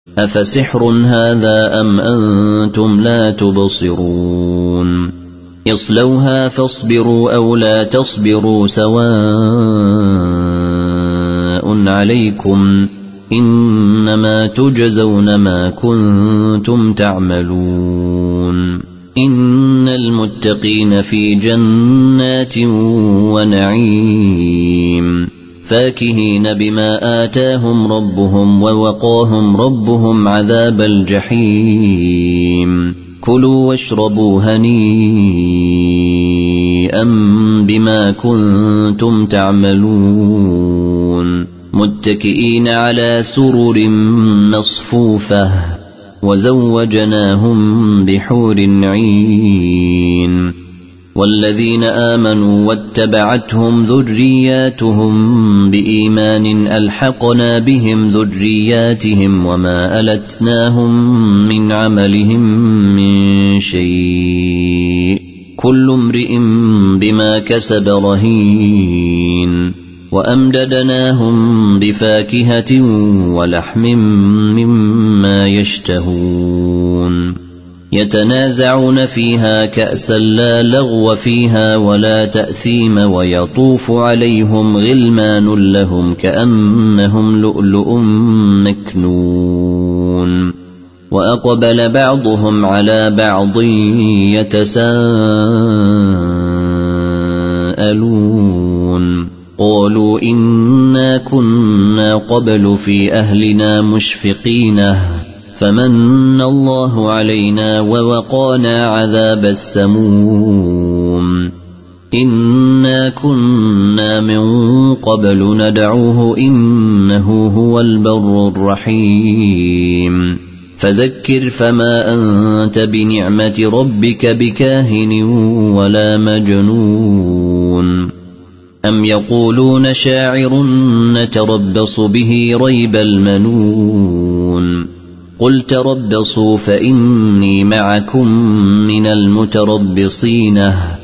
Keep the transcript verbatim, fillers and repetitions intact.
أفسحر هذا أم أنتم لا تبصرون اصلوها فاصبروا أو لا تصبروا سواء عليكم إنما تجزون ما كنتم تعملون إن المتقين في جنات ونعيم فاكهين بما آتاهم ربهم ووقاهم ربهم عذاب الجحيم كلوا واشربوا هنيئا بما كنتم تعملون متكئين على سرر مصفوفة وزوجناهم بحور عين والذين آمنوا واتبعتهم ذرياتهم بإيمان ألحقنا بهم ذرياتهم وما ألتناهم من عملهم من شيء كل امرئ بما كسب رهين وأمددناهم بفاكهة ولحم مما يشتهون يتنازعون فيها كأسا لا لغو فيها ولا تأثيم ويطوف عليهم غلمان لهم كأنهم لؤلؤ مكنون وأقبل بعضهم على بعض يتساءلون قالوا إنا كنا قبل في أهلنا مشفقين فمن الله علينا ووقانا عذاب السموم إنا كنا من قبل ندعوه إنه هو البر الرحيم فذكر فما أنت بنعمة ربك بكاهن ولا مجنون أم يقولون شاعر نتربص به ريب المنون قل تربصوا فإني معكم من المتربصين